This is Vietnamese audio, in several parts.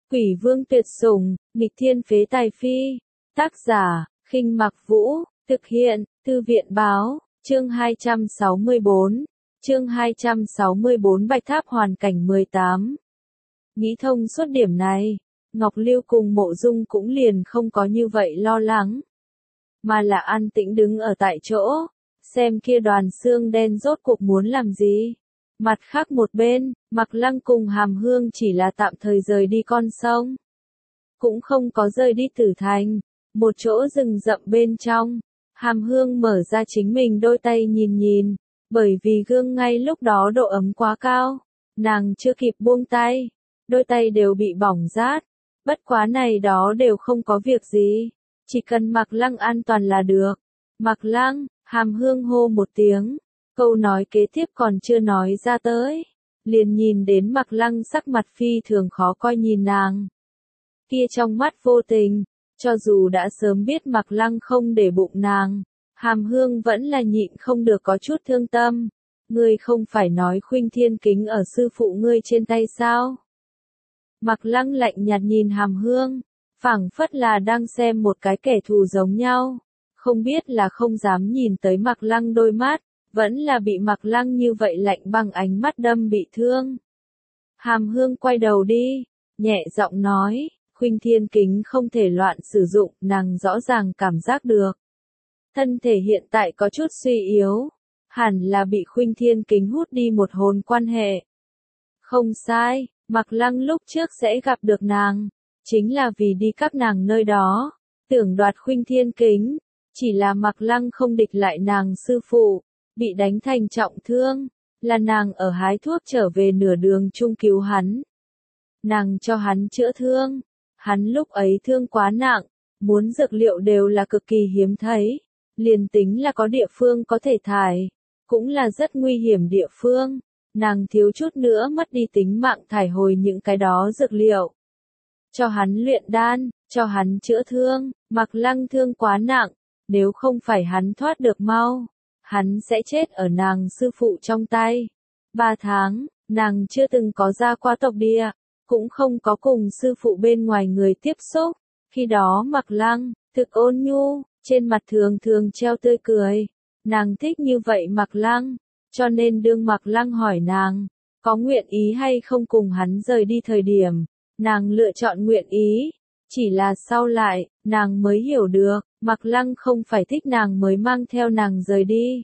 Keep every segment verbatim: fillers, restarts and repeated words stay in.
Quỷ vương tuyệt sủng, nghịch thiên phế tài phi. Tác giả, Khinh Mặc Vũ, thực hiện, Thư viện báo, chương hai trăm sáu mươi bốn. Chương hai trăm sáu mươi bốn Bạch Tháp hoàn cảnh mười tám. Nghĩ thông suốt điểm này, Ngọc Lưu cùng Mộ Dung cũng liền không có như vậy lo lắng, mà là an tĩnh đứng ở tại chỗ, xem kia đoàn xương đen rốt cuộc muốn làm gì. Mặt khác một bên, Mặc Lăng cùng Hàm Hương chỉ là tạm thời rời đi con sông, cũng không có rời đi Tử Thành. Một chỗ rừng rậm bên trong, Hàm Hương mở ra chính mình đôi tay nhìn nhìn, bởi vì gương ngay lúc đó độ ấm quá cao, nàng chưa kịp buông tay, đôi tay đều bị bỏng rát. Bất quá này đó đều không có việc gì, chỉ cần Mặc Lăng an toàn là được. Mặc Lăng, Hàm Hương hô một tiếng, câu nói kế tiếp còn chưa nói ra tới, liền nhìn đến Mặc Lăng sắc mặt phi thường khó coi nhìn nàng. Kia trong mắt vô tình, cho dù đã sớm biết Mặc Lăng không để bụng nàng, Hàm Hương vẫn là nhịn không được có chút thương tâm. Ngươi không phải nói Khuynh Thiên Kính ở sư phụ ngươi trên tay sao? Mặc Lăng lạnh nhạt nhìn Hàm Hương, phảng phất là đang xem một cái kẻ thù giống nhau, không biết là không dám nhìn tới Mặc Lăng đôi mắt, vẫn là bị Mặc Lăng như vậy lạnh bằng ánh mắt đâm bị thương. Hàm Hương quay đầu đi, nhẹ giọng nói, Khuynh Thiên Kính không thể loạn sử dụng, nàng rõ ràng cảm giác được. Thân thể hiện tại có chút suy yếu, hẳn là bị Khuynh Thiên Kính hút đi một hồn quan hệ. Không sai, Mặc Lăng lúc trước sẽ gặp được nàng, chính là vì đi các nàng nơi đó, tưởng đoạt Khuynh Thiên Kính, chỉ là Mặc Lăng không địch lại nàng sư phụ, bị đánh thành trọng thương, là nàng ở hái thuốc trở về nửa đường chung cứu hắn. Nàng cho hắn chữa thương, hắn lúc ấy thương quá nặng, muốn dược liệu đều là cực kỳ hiếm thấy, liền tính là có địa phương có thể thải, cũng là rất nguy hiểm địa phương. Nàng thiếu chút nữa mất đi tính mạng thải hồi những cái đó dược liệu. Cho hắn luyện đan, cho hắn chữa thương. Mặc Lăng thương quá nặng, nếu không phải hắn thoát được mau, hắn sẽ chết ở nàng sư phụ trong tay. Ba tháng, nàng chưa từng có ra qua tộc địa, cũng không có cùng sư phụ bên ngoài người tiếp xúc. Khi đó Mặc Lăng, thực ôn nhu, trên mặt thường thường treo tươi cười. Nàng thích như vậy Mặc Lăng. Cho nên đương Mặc Lăng hỏi nàng, có nguyện ý hay không cùng hắn rời đi thời điểm, nàng lựa chọn nguyện ý. Chỉ là sau lại, nàng mới hiểu được, Mặc Lăng không phải thích nàng mới mang theo nàng rời đi,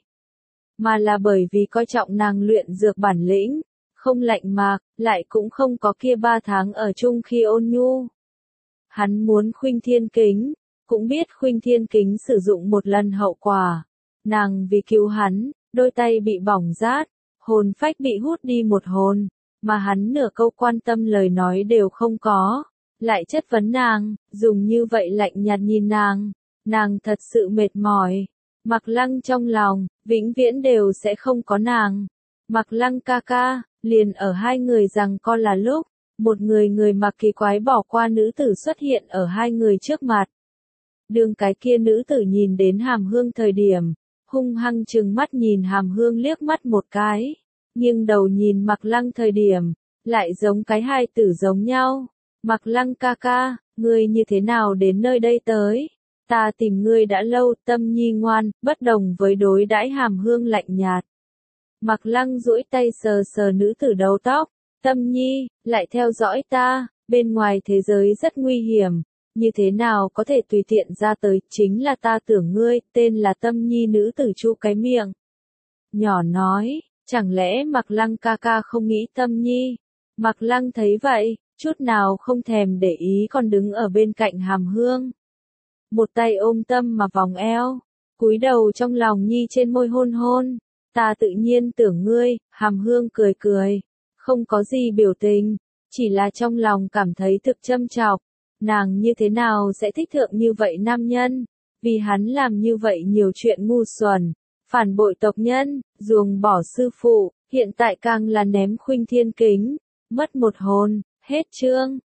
mà là bởi vì coi trọng nàng luyện dược bản lĩnh, không lạnh mạc, lại cũng không có kia ba tháng ở chung khi ôn nhu. Hắn muốn Khuynh Thiên Kính, cũng biết Khuynh Thiên Kính sử dụng một lần hậu quả. Nàng vì cứu hắn, đôi tay bị bỏng rát, hồn phách bị hút đi một hồn, mà hắn nửa câu quan tâm lời nói đều không có, lại chất vấn nàng, dùng như vậy lạnh nhạt nhìn nàng, nàng thật sự mệt mỏi. Mặc Lăng trong lòng, vĩnh viễn đều sẽ không có nàng. Mặc Lăng ca ca, liền ở hai người rằng co là lúc, một người người mặc kỳ quái bỏ qua nữ tử xuất hiện ở hai người trước mặt. Đường cái kia nữ tử nhìn đến Hàm Hương thời điểm, hung hăng trừng mắt nhìn Hàm Hương liếc mắt một cái, nhưng đầu nhìn Mặc Lăng thời điểm, lại giống cái hai tử giống nhau. Mặc Lăng ca ca, ngươi như thế nào đến nơi đây tới? Ta tìm ngươi đã lâu. Tâm Nhi ngoan, bất đồng với đối đãi Hàm Hương lạnh nhạt. Mặc Lăng duỗi tay sờ sờ nữ tử đầu tóc, Tâm Nhi, lại theo dõi ta, bên ngoài thế giới rất nguy hiểm. Như thế nào có thể tùy tiện ra tới, chính là ta tưởng ngươi, tên là Tâm Nhi nữ tử chu cái miệng. Nhỏ nói, chẳng lẽ Mặc Lăng ca ca không nghĩ Tâm Nhi? Mặc Lăng thấy vậy, chút nào không thèm để ý còn đứng ở bên cạnh Hàm Hương. Một tay ôm Tâm mà vòng eo, cúi đầu trong lòng Nhi trên môi hôn hôn. Ta tự nhiên tưởng ngươi, Hàm Hương cười cười, không có gì biểu tình, chỉ là trong lòng cảm thấy thực châm chọc. Nàng như thế nào sẽ thích thượng như vậy nam nhân, vì hắn làm như vậy nhiều chuyện ngu xuẩn, phản bội tộc nhân, ruồng bỏ sư phụ, hiện tại càng là ném Khuynh Thiên Kính, mất một hồn. Hết chương.